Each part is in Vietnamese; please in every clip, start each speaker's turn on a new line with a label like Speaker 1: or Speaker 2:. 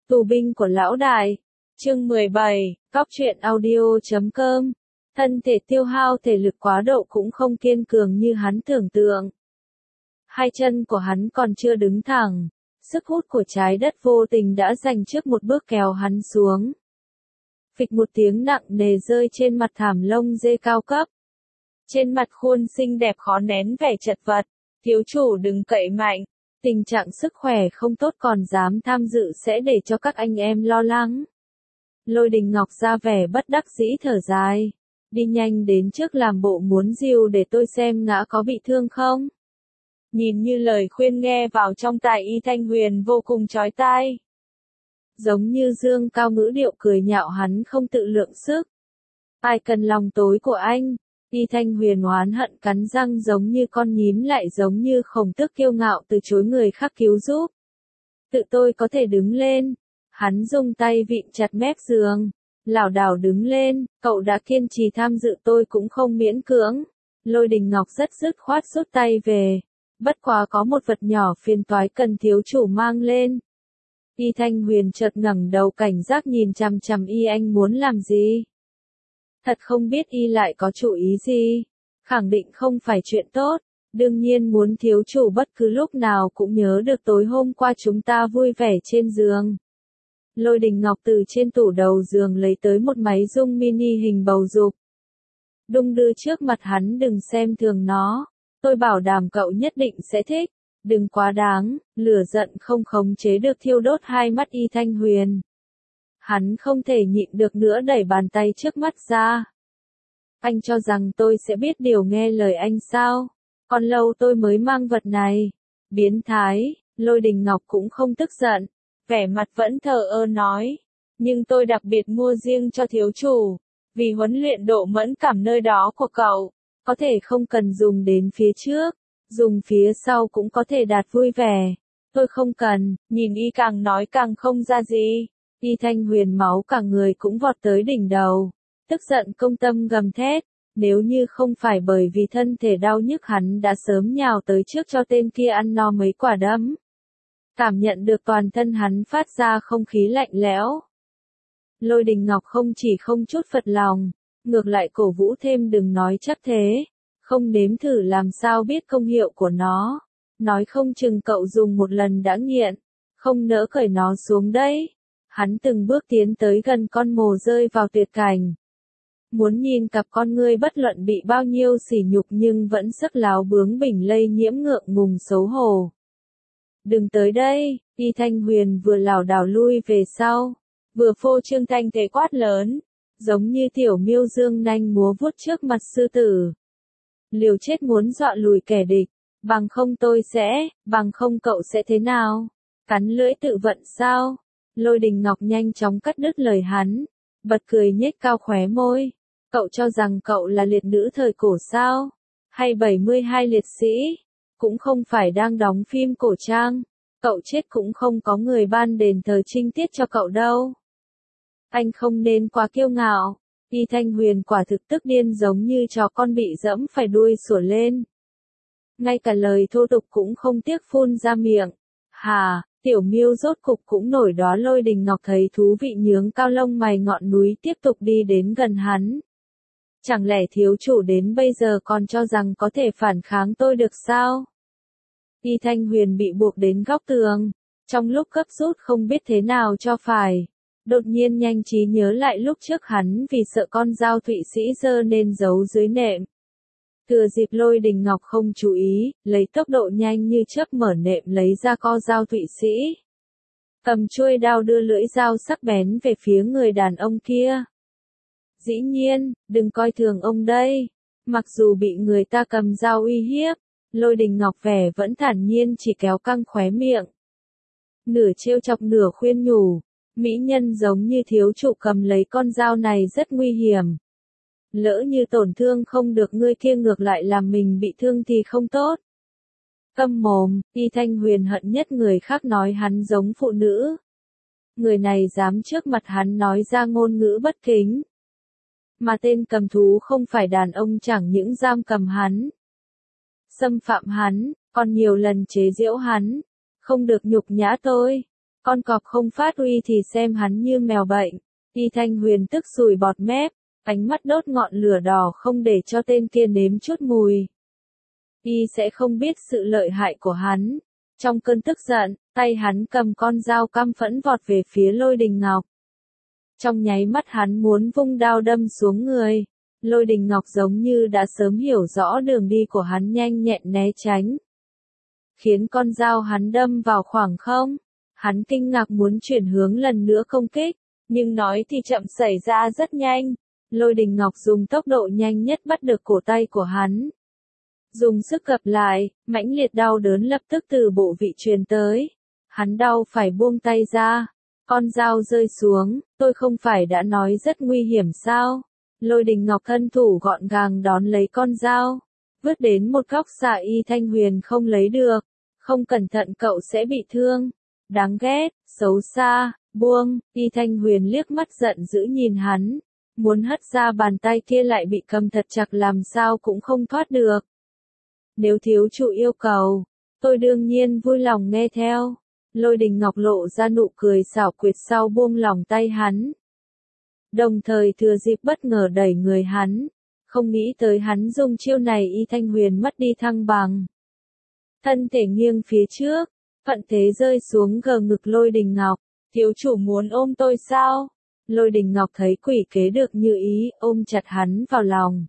Speaker 1: Tù binh của lão đại. Chương 17, Cóc truyện audio.com. Thân thể tiêu hao thể lực quá độ cũng không kiên cường như hắn tưởng tượng. Hai chân của hắn còn chưa đứng thẳng, sức hút của trái đất vô tình đã dành trước một bước kéo hắn xuống. Phịch một tiếng nặng nề rơi trên mặt thảm lông dê cao cấp. Trên mặt khuôn xinh đẹp khó nén vẻ chật vật, thiếu chủ đừng cậy mạnh, tình trạng sức khỏe không tốt còn dám tham dự sẽ để cho các anh em lo lắng. Lôi Đình Ngọc ra vẻ bất đắc dĩ thở dài, đi nhanh đến trước làm bộ muốn dìu để tôi xem ngã có bị thương không. Nhìn như lời khuyên nghe vào trong tai Y Thanh Huyền vô cùng chói tai. Giống như dương cao ngữ điệu cười nhạo hắn không tự lượng sức. Ai cần lòng tối của anh? Y Thanh Huyền oán hận cắn răng giống như con nhím lại giống như Khổng Tước kiêu ngạo từ chối người khác cứu giúp. Tự tôi có thể đứng lên. Hắn dùng tay vịn chặt mép giường, lảo đảo đứng lên, cậu đã kiên trì tham dự tôi cũng không miễn cưỡng. Lôi Đình Ngọc rất dứt khoát rút tay về. Bất quá có một vật nhỏ phiền toái cần thiếu chủ mang lên. Y Thanh Huyền chợt ngẩng đầu cảnh giác nhìn chằm chằm Y, anh muốn làm gì? Thật không biết Y lại có chủ ý gì. Khẳng định không phải chuyện tốt. Đương nhiên muốn thiếu chủ bất cứ lúc nào cũng nhớ được tối hôm qua chúng ta vui vẻ trên giường. Lôi Đình Ngọc từ trên tủ đầu giường lấy tới một máy rung mini hình bầu dục. Đung đưa trước mặt hắn, đừng xem thường nó. Tôi bảo đảm cậu nhất định sẽ thích. Đừng quá đáng, lửa giận không khống chế được thiêu đốt hai mắt Y Thanh Huyền. Hắn không thể nhịn được nữa đẩy bàn tay trước mắt ra. Anh cho rằng tôi sẽ biết điều nghe lời anh sao? Còn lâu tôi mới mang vật này. Biến thái, Lôi Đình Ngọc cũng không tức giận. Vẻ mặt vẫn thờ ơ nói. Nhưng tôi đặc biệt mua riêng cho thiếu chủ. Vì huấn luyện độ mẫn cảm nơi đó của cậu. Có thể không cần dùng đến phía trước. Dùng phía sau cũng có thể đạt vui vẻ. Tôi không cần, nhìn Y càng nói càng không ra gì. Y Thanh Huyền máu cả người cũng vọt tới đỉnh đầu. Tức giận công tâm gầm thét. Nếu như không phải bởi vì thân thể đau nhức hắn đã sớm nhào tới trước cho tên kia ăn no mấy quả đấm. Cảm nhận được toàn thân hắn phát ra không khí lạnh lẽo. Lôi Đình Ngọc không chỉ không chút phật lòng, ngược lại cổ vũ thêm đừng nói chắc thế. Không nếm thử làm sao biết công hiệu của nó. Nói không chừng cậu dùng một lần đã nghiện. Không nỡ cởi nó xuống đấy. Hắn từng bước tiến tới gần con mồi rơi vào tuyệt cảnh. Muốn nhìn cặp con ngươi bất luận bị bao nhiêu sỉ nhục nhưng vẫn sức láo bướng bỉnh lây nhiễm ngượng ngùng xấu hổ. Đừng tới đây, Y Thanh Huyền vừa lảo đảo lui về sau, vừa phô trương thanh thế quát lớn, giống như tiểu miêu dương nanh múa vuốt trước mặt sư tử. Liều chết muốn dọa lùi kẻ địch, bằng không cậu sẽ thế nào? Cắn lưỡi tự vận sao? Lôi Đình Ngọc nhanh chóng cắt đứt lời hắn, bật cười nhếch cao khóe môi. Cậu cho rằng cậu là liệt nữ thời cổ sao? Hay 72 liệt sĩ? Cũng không phải đang đóng phim cổ trang. Cậu chết cũng không có người ban đền thờ trinh tiết cho cậu đâu. Anh không nên quá kiêu ngạo. Y Thanh Huyền quả thực tức điên giống như chó con bị dẫm phải đuôi sủa lên. Ngay cả lời thô tục cũng không tiếc phun ra miệng. Hà, tiểu miêu rốt cục cũng nổi đó. Lôi Đình Ngọc thấy thú vị nhướng cao lông mày ngọn núi tiếp tục đi đến gần hắn. Chẳng lẽ thiếu chủ đến bây giờ còn cho rằng có thể phản kháng tôi được sao? Y Thanh Huyền bị buộc đến góc tường. Trong lúc gấp rút không biết thế nào cho phải. Đột nhiên nhanh trí nhớ lại lúc trước hắn vì sợ con dao Thụy Sĩ giơ nên giấu dưới nệm. Thừa dịp Lôi Đình Ngọc không chú ý, lấy tốc độ nhanh như chớp mở nệm lấy ra con dao Thụy Sĩ. Cầm chuôi đao đưa lưỡi dao sắc bén về phía người đàn ông kia. Dĩ nhiên, đừng coi thường ông đây. Mặc dù bị người ta cầm dao uy hiếp, Lôi Đình Ngọc vẻ vẫn thản nhiên chỉ kéo căng khóe miệng. Nửa trêu chọc nửa khuyên nhủ. Mỹ nhân giống như thiếu chủ cầm lấy con dao này rất nguy hiểm. Lỡ như tổn thương không được người kia ngược lại làm mình bị thương thì không tốt. Câm mồm, Y Thanh Huyền hận nhất người khác nói hắn giống phụ nữ. Người này dám trước mặt hắn nói ra ngôn ngữ bất kính. Mà tên cầm thú không phải đàn ông chẳng những giam cầm hắn. Xâm phạm hắn, còn nhiều lần chế giễu hắn. Không được nhục nhã tôi. Con cọp không phát uy thì xem hắn như mèo bệnh. Y Thanh Huyền tức sùi bọt mép, ánh mắt đốt ngọn lửa đỏ không để cho tên kia nếm chút mùi. Y sẽ không biết sự lợi hại của hắn. Trong cơn tức giận, tay hắn cầm con dao căm phẫn vọt về phía Lôi Đình Ngọc. Trong nháy mắt hắn muốn vung đao đâm xuống người. Lôi Đình Ngọc giống như đã sớm hiểu rõ đường đi của hắn, nhanh nhẹn né tránh. Khiến con dao hắn đâm vào khoảng không. Hắn kinh ngạc muốn chuyển hướng lần nữa công kích, nhưng nói thì chậm xảy ra rất nhanh. Lôi Đình Ngọc dùng tốc độ nhanh nhất bắt được cổ tay của hắn. Dùng sức gập lại, mãnh liệt đau đớn lập tức từ bộ vị truyền tới. Hắn đau phải buông tay ra. Con dao rơi xuống, tôi không phải đã nói rất nguy hiểm sao? Lôi Đình Ngọc thân thủ gọn gàng đón lấy con dao. Vứt đến một góc xa Y Thanh Huyền không lấy được. Không cẩn thận cậu sẽ bị thương. Đáng ghét, xấu xa, buông. Y Thanh Huyền liếc mắt giận dữ nhìn hắn. Muốn hất ra bàn tay kia lại bị cầm thật chặt làm sao cũng không thoát được. Nếu thiếu chủ yêu cầu, tôi đương nhiên vui lòng nghe theo. Lôi Đình Ngọc lộ ra nụ cười xảo quyệt sau buông lỏng tay hắn. Đồng thời thừa dịp bất ngờ đẩy người hắn. Không nghĩ tới hắn dùng chiêu này Y Thanh Huyền mất đi thăng bằng. Thân thể nghiêng phía trước, thuận thế rơi xuống gờ ngực Lôi Đình Ngọc. Thiếu chủ muốn ôm tôi sao? Lôi Đình Ngọc thấy quỷ kế được như ý, ôm chặt hắn vào lòng.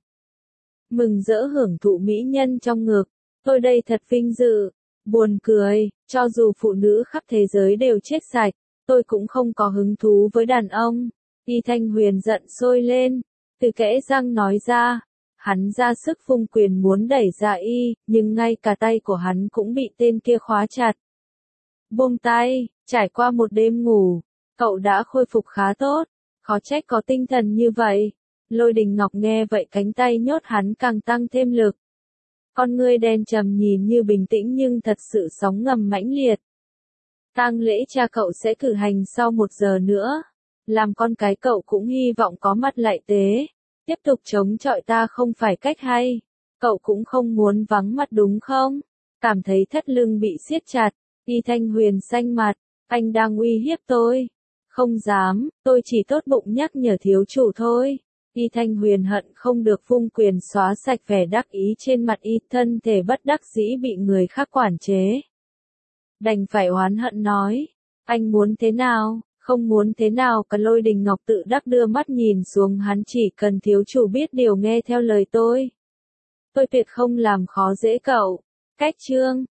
Speaker 1: Mừng rỡ hưởng thụ mỹ nhân trong ngực. Tôi đây thật vinh dự. Buồn cười, cho dù phụ nữ khắp thế giới đều chết sạch, tôi cũng không có hứng thú với đàn ông. Y Thanh Huyền giận sôi lên, từ kẽ răng nói ra. Hắn ra sức vung quyền muốn đẩy ra y, nhưng ngay cả tay của hắn cũng bị tên kia khóa chặt. Buông tay, trải qua một đêm ngủ, cậu đã khôi phục khá tốt, khó trách có tinh thần như vậy. Lôi Đình Ngọc nghe vậy cánh tay nhốt hắn càng tăng thêm lực. Con ngươi đen trầm nhìn như bình tĩnh nhưng thật sự sóng ngầm mãnh liệt. Tang lễ cha cậu sẽ cử hành sau 1 giờ nữa. Làm con cái cậu cũng hy vọng có mặt lại tế. Tiếp tục chống chọi ta không phải cách hay. Cậu cũng không muốn vắng mặt đúng không? Cảm thấy thắt lưng bị siết chặt. Y Thanh Huyền xanh mặt. Anh đang uy hiếp tôi. Không dám, tôi chỉ tốt bụng nhắc nhở thiếu chủ thôi. Y Thanh Huyền hận không được vung quyền xóa sạch vẻ đắc ý trên mặt y, thân thể bất đắc dĩ bị người khác quản chế. Đành phải oán hận nói, anh muốn thế nào, không muốn thế nào cả. Lôi Đình Ngọc tự đắc đưa mắt nhìn xuống hắn, chỉ cần thiếu chủ biết điều nghe theo lời tôi tuyệt không làm khó dễ cậu. Cách chương